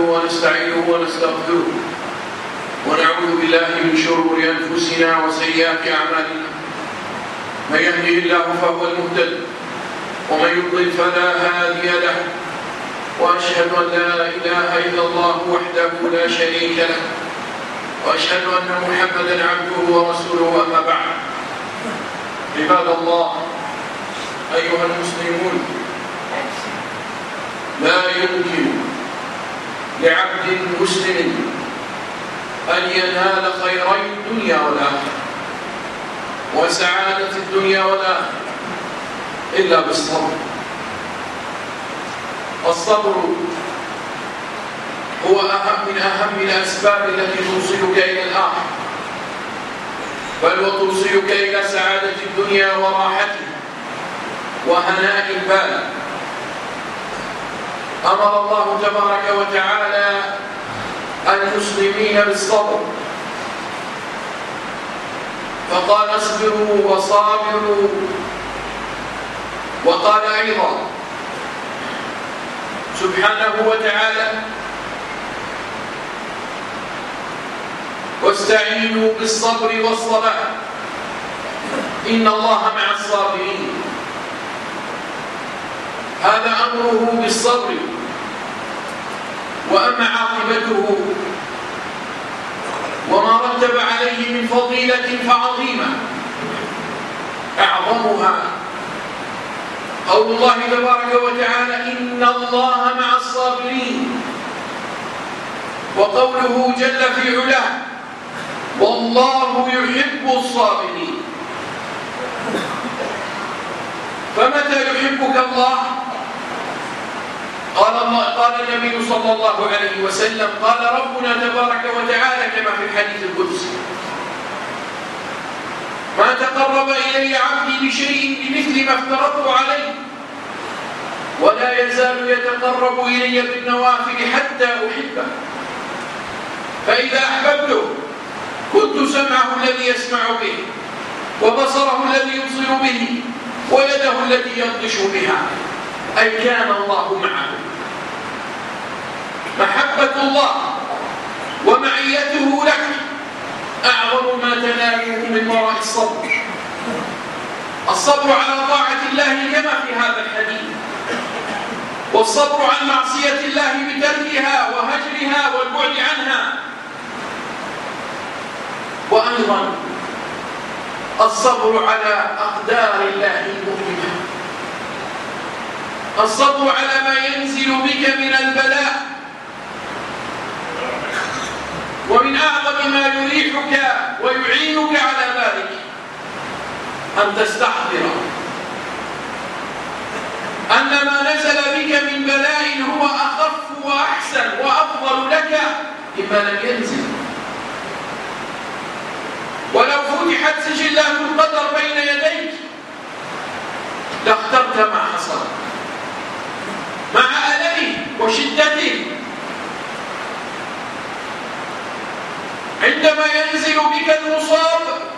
ونستعينه ونستغفره ونعوذ بالله من شرور أنفسنا وسيئات أعمالنا. من يهده الله فهو المهتد ومن يضلل فلا هادي له، وأشهد أن لا إله إلا الله وحده لا شريك له، وأشهد أن محمدا عبده ورسوله. أما بعد، عباد الله أيها المسلمون، لا يمكن لعبد مسلم أن ينال خيري الدنيا والآخرة وسعادة الدنيا والآخرة إلا بالصبر. الصبر هو من أهم الأسباب التي توصلك إلى الآخرة، بل وتوصلك إلى سعادة الدنيا وراحتها وهناء البال. أمر الله تبارك وتعالى المسلمين بالصبر، فقال اصبروا وصابروا، وقال أيضا سبحانه وتعالى واستعينوا بالصبر والصلاة إن الله مع الصابرين. هذا أمره بالصبر، وأما عاقبته وما رتب عليه من فضيلة فعظيمة، أعظمها قول الله تبارك وتعالى إن الله مع الصابرين، وقوله جل في علاه والله يحب الصابرين. فمتى يحبك الله؟ قال النبي صلى الله عليه وسلم قال ربنا تبارك وتعالى كما في الحديث القدسي ما تقرب إلي عبدي بشيء بمثل ما افترضت عليه ولا يزال يتقرب إلي بالنوافل حتى أحبه، فإذا أحببته كنت سمعه الذي يسمع به وبصره الذي يبصر به ويده التي يبطش بها، أي كان الله معه. محبة الله ومعيته لك أعظم ما تناله من وراء الصبر. الصبر على طاعة الله كما في هذا الحديث، والصبر عن معصية الله بتركها وهجرها والبعد عنها، وأيضا الصبر على أقدار الله المؤلمة، الصبر على ما ينزل بك من البلاء. ومن أعظم ما يريحك ويعينك على ذلك أن تستحضر أن ما نزل بك من بلاء هو أخف وأحسن وأفضل لك مما لم ينزل. ولو فتحت سجلات القدر بين يديك لاخترت ما حصل مع ألمه وشدته. عندما ينزل بك المصاب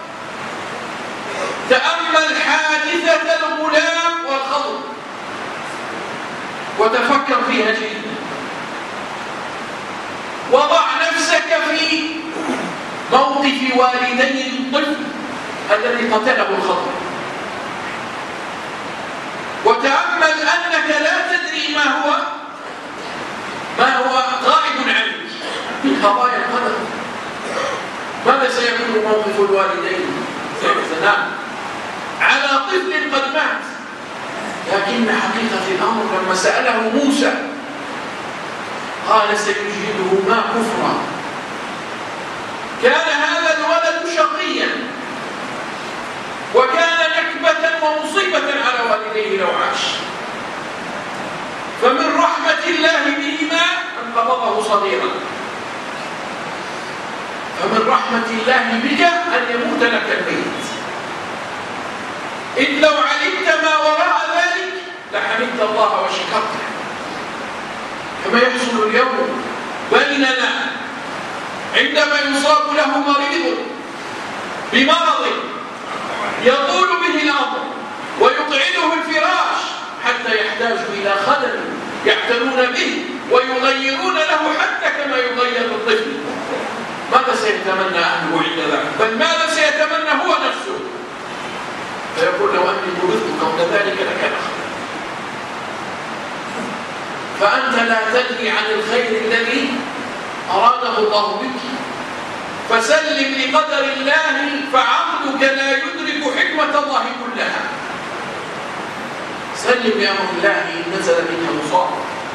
تأمل حادثة الغلام والخضر وتفكر فيها جيدا، وضع نفسك في موقف والدي الطفل الذي قتله الخضر، وتأمل أنك لا تدري ما هو غائب عنك من قضايا القدر. ماذا سيكون موقف الوالدين؟ سيحزنان على طفل قد مات، لكن حقيقة الأمر لما سأله موسى قال سيجهده ما كفرا. كان هذا الولد شقيا وكان نكبة ومصيبة على والديه لو عاش، فمن رحمة الله بهما أن قبضه صغيرا، فمن رحمة الله بك أن يموت لك الميت. إذ لو علمت ما وراء ذلك لحمدت الله وشكرته، كما يحصل اليوم بيننا عندما يصاب له مريض بمرض يطول به الأمر ويقعده الفراش حتى يحتاج إلى خدم يعتنون به ويغيرون له حتى كما يغير الطفل. ماذا سيتمنى أهله عند ذلك؟ بل ماذا سيتمنى هو نفسه؟ فيقول لو أني بغضت قبل ذلك لكان خيرا. فأنت لا تدري عن الخير الذي أراده الله بك، فسلم لقدر الله، فعقلك لا يدرك حكمة الله كلها. سلم لأمر الله إن نزل منها مصاب.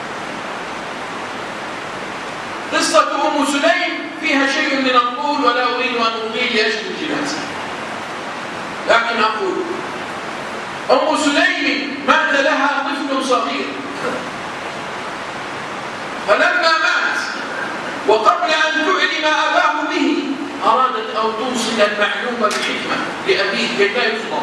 قصة أم سليم فيها شيء من الطول، ولا أريد أن أطيل لأجل الجنازة، لكن أقول أم سليم مات لها طفل صغير، فلما مات وقبل أن تعلم أباه به أرادت أن توصل المعلومة بحكمة لأبيه كي لا يصدم.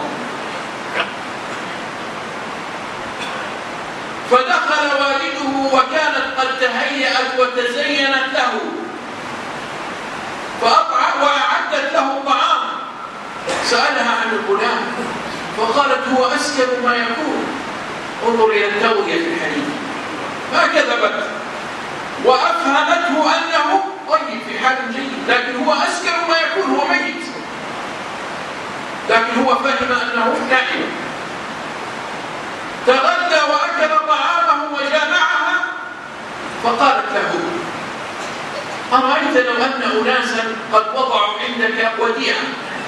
فدخل والده وكانت قد تهيأت وتزينت له، وأعدت له الطعام. سألها عن الغلام فقالت هو أسكن ما يكون. انظر إلى التورية في الحديث، ما كذبت، وأفهمته أنه طيب في حال جيد، لكن هو أسكن ما يكون، هو ميت، لكن هو فهم أنه نائم. تغدى وأكل طعامه وجامعها، فقالت له أرأيت لو أن أناسا قد وضعوا عندك وديعة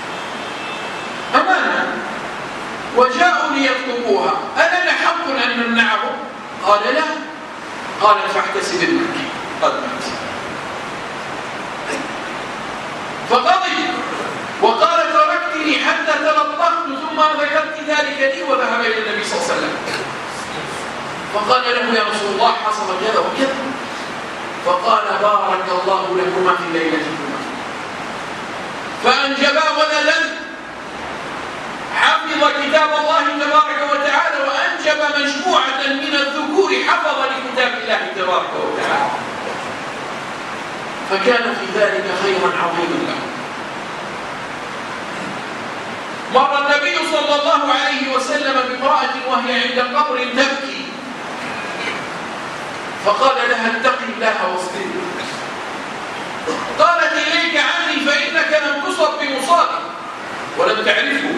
أمانة وجاءوا ليطلبوها، ألنا حق أن نمنعهم؟ قال لا. قالت فاحتسب ابنك قد مات. فغضب وقال تركتني حتى تلطخت ثم ذكرت ذلك لي، وذهب إلى النبي صلى الله عليه وسلم فقال له يا رسول الله حصل كذا وكذا. فقال بارك الله لكما في ليلتكما، فأنجبا ولدا حفظ كتاب الله تبارك وتعالى، وأنجب مجموعة من الذكور حفظ لكتاب الله تبارك وتعالى، فكان في ذلك خيرا عظيما له. مر النبي صلى الله عليه وسلم بامرأة وهي عند قبر تبكي، فقال لها اتقي الله واصبري. قالت إليك عني فإنك لم تصب بمصابي ولم تعرفه.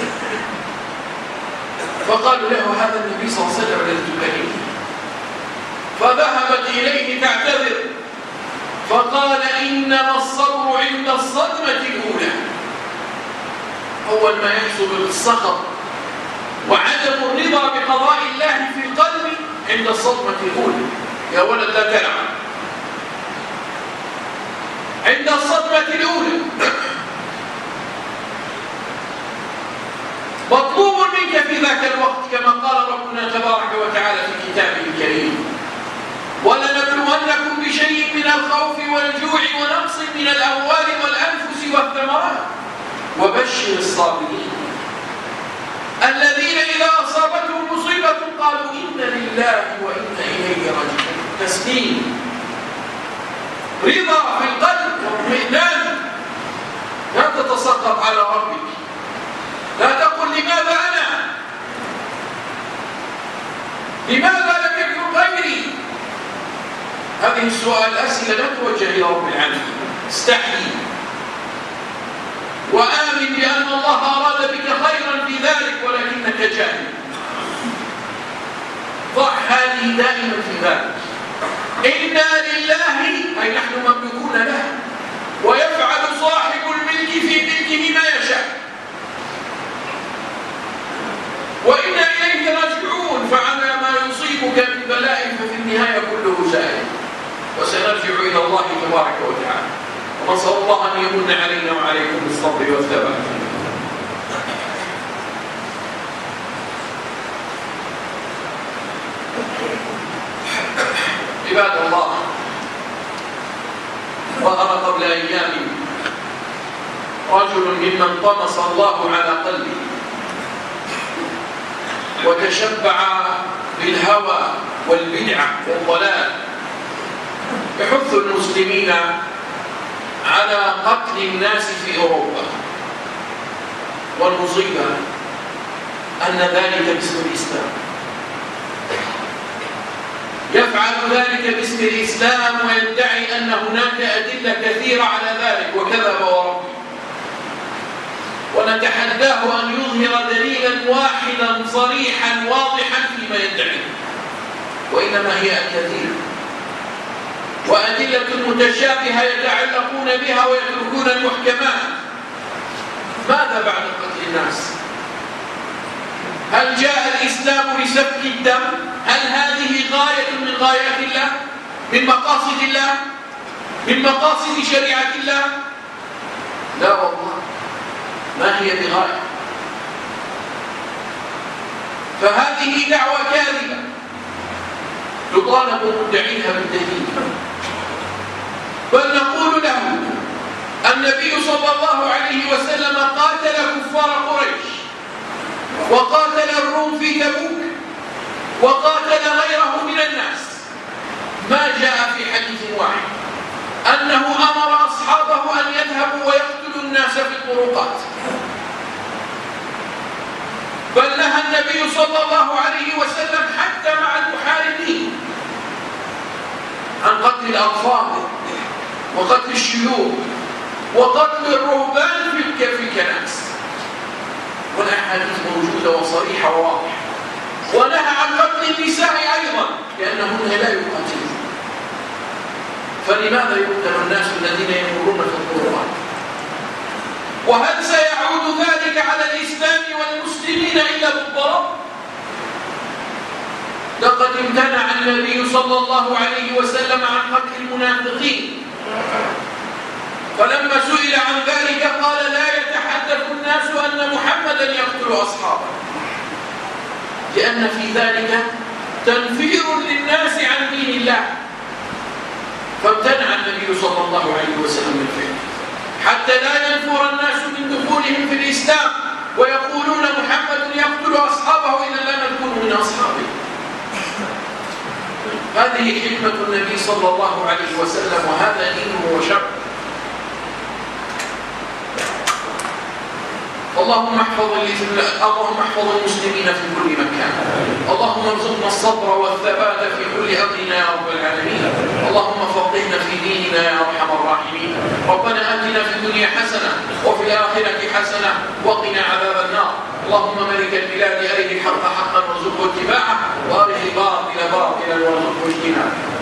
فقالوا له هذا النبي صلى الله عليه وسلم الذي تكلمه. فذهبت إليه تعتذر، فقال إنما الصبر عند الصدمة الأولى. أول ما يحصل السخط وعدم الرضا بقضاء الله في القلب عند الصدمة الأولى. يا ولد لا تلعب. عند الصدمة الأولى مطلوب منك في ذاك الوقت كما قال ربنا تبارك وتعالى في كتابه الكريم ولنبلونكم بشيء من الخوف والجوع ونقص من الأموال والأنفس والثمرات وبشر الصابرين الذين إذا أصابتهم مصيبة قالوا إنا لله وإنا إليه راجعون. تسليم، رضا في القلب واطمئنان. لا تتسخط على ربك، لا تقل لماذا أنا، لماذا لم يكن غيري. هذه الأسئلة لا توجه إلى رب العالمين. استحي وآمن بأن الله أراد بك خيرا في ذلك ولكنك جاهل. ضع هذه دائما في ذلك. إنا لله أي نحن مملوكون له، ويفعل صاحب الملك في ملكه ما يشاء، وإنا إليه راجعون. فعلى ما يصيبك من بلاء ففي النهاية كله زائل، وسنرجع إلى الله تبارك وتعالى. ونسأل الله أن يمن علينا وعليكم بالصبر والثبات. عباد الله، ظهر قبل أيام رجل ممن طمس الله على قلبه وتشبع بالهوى والبدعة والضلال، يحث المسلمين على قتل الناس في أوروبا. والمصيبة أن ذلك باسم الإسلام. يفعل ذلك باسم الإسلام ويدعي أن هناك أدلة كثيرة على ذلك، وكذب وربي. ونتحداه أن يظهر دليلا واحدا صريحا واضحا فيما يدعي، وإنما هي كثير وأدلة متشابهة يتعلقون بها ويتركون المحكمات. ماذا بعد قتل الناس؟ هل جاء الإسلام لسفك الدم؟ هل هذه غاية من غايات الله؟ من مقاصد الله؟ من مقاصد شريعة الله؟ لا والله، ما هي بغاية. فهذه دعوة كاذبة يطالب مدعيها بالدليل. بل نقول له النبي صلى الله عليه وسلم قاتل كفار قريش، وقاتل الروم في تبوك، وقاتل غيره من الناس. ما جاء في حديث واحد أنه أمر أصحابه أن يذهبوا ويقتلوا الناس في الطرقات، بل نهى النبي صلى الله عليه وسلم حتى مع المحاربين عن قتل الأطفال وقتل الشيوخ وقتل الرهبان في الكنائس، والأحاديث موجودة وصريحة وواضحة. ونهى عن قتل النساء أيضا لأنهن لا يقاتلون. فلماذا يقتل الناس الذين يمرون في الطرقات؟ وهل سيعود ذلك على الإسلام والمسلمين إلا بالضرر؟ لقد امتنع النبي صلى الله عليه وسلم عن قتل المنافقين، فلما سئل عن ذلك قال لا يتحدث الناس أن محمدا يقتل أصحابه، لأن في ذلك تنفير للناس عن دين الله. فامتنع النبي صلى الله عليه وسلم من فعله حتى لا ينفر الناس من دخولهم في الإسلام ويقولون محمد يقتل أصحابه إذا لا نكون من أصحابه. هذه حكمة النبي صلى الله عليه وسلم، وهذا دينه وشرعه. اللهم احفظ المسلمين في كل مكان. اللهم ارزقنا الصبر والثبات في كل أمرنا يا رب العالمين. اللهم فقهنا في ديننا يا أرحم الراحمين. ربنا آتنا في الدنيا حسنة وفي الآخرة حسنة وقنا عذاب النار. اللهم ملك البلاد أرنا الحق حقا وارزقه اتباعه، وأرنا الباطل باطلا وارزقه اجتنابه.